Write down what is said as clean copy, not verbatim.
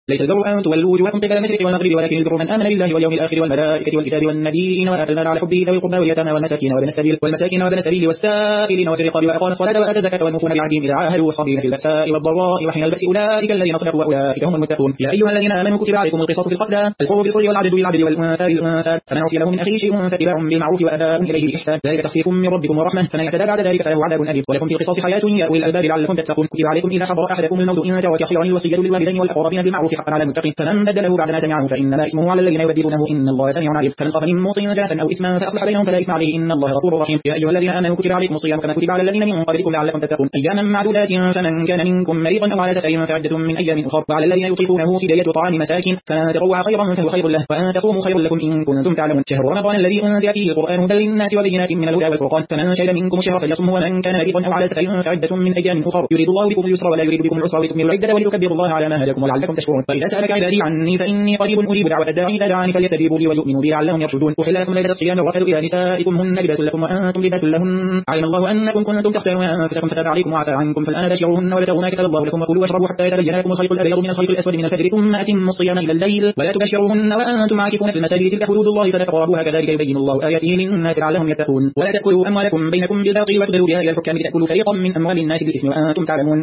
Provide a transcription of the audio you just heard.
ليس البر أن تولوا وجوهكم قبل المشرق والمغرب ولكن البر من آمن بالله واليوم الآخر والملائكة والكتاب والنبيين وآتى المال على حبه ذوي القربى واليتامى والمساكين وابن السبيل والسائلين وفي الرقاب وأقاموا الصلاة وآتوا الزكاة والموفون بعهدهم إذا عاهدوا والصابرين في البأساء والضراء وحين البأس أولئك الذين صدقوا وأولئك هم المتقون. يا أيها الذين آمنوا كتب عليكم القصاص في القتلى الحر بالحر والعبد بالعبد والأنثى بالأنثى فمن عصي له من أخيه شيء فاتباع بالمعروف وأداء إليه بإحسان ذلك تخفيف من ربكم ورحمة فمن اعتدى بعد ذلك فله عذاب أليم. ولكم في القصاص حياة يا أولي الألباب لعلكم تتقون. كتب عليكم إذا حضر أحدكم الموت إن ترك خيرا الوصية للوالدين والأقربين بالمعروف حقا على المتقين فمن بدله بعد ما سمعه فإنما اسمه على الذين يبدلونه إن الله سميع عليم. فمن خاف من موص جنفا أو إثما فأصلح بينهم فلا إثم عليه إن الله غفور رحيم. يا أيها الذين آمنوا كتب عليكم الصيام كما كتب على الذين من قبلكم لعلكم تتقون أياما معدودات فمن كان منكم مريضا أو على سفر فعدة من أيام أخر وعلى الذين يطيقونه فدية طعام مساكين فمن تطوع خيرا فهو خير له وأن تصوموا خير لكم إن كنتم تعلمون. شهر رمضان الذي أنزل فيه القرآن هدى للناس وبينات من الهدى والفرقان فمن شهد منكم الشهر فليصمه ومن كان مريضا أو على سفر فعدة من أيام أخر يريد الله بكم اليسر ولا يريد بكم العسر ولتكملوا العدة ولتكبروا الله على ما هداكم ولعلكم تشكرون. وإذا سألك عبادي عني فإني قريب أجيب دعوة الداعي إذا دعاني فليستجيبوا لي وليؤمنوا بي لعلهم يرشدون. أحل لكم ليلة الصيام الرفث إلى نسائكم هن لباس لكم وأنتم لباس لهن علم الله أنكم كنتم تختارون أنفسكم فتاب عليكم وعفى عنكم فالآن باشروهن وابتغوا ما كتب الله لكم وكلوا واشربوا حتى يتبين لكم الخيط الأبيض من الخيط الأسود من الفجر ثم أتموا الصيام إلى الليل ولا تباشروهن وأنتم عاكفون في المساجد تلك حدود الله فلا تقربوها كذلك يبين الله آياته للناس لعلهم يتقون. ولا تأكلوا أموالكم بينكم بالباطل وتدلوا بها إلى الحكام لتأكلوا فريقا من أموال الناس بالإثم وأنتم تعلمون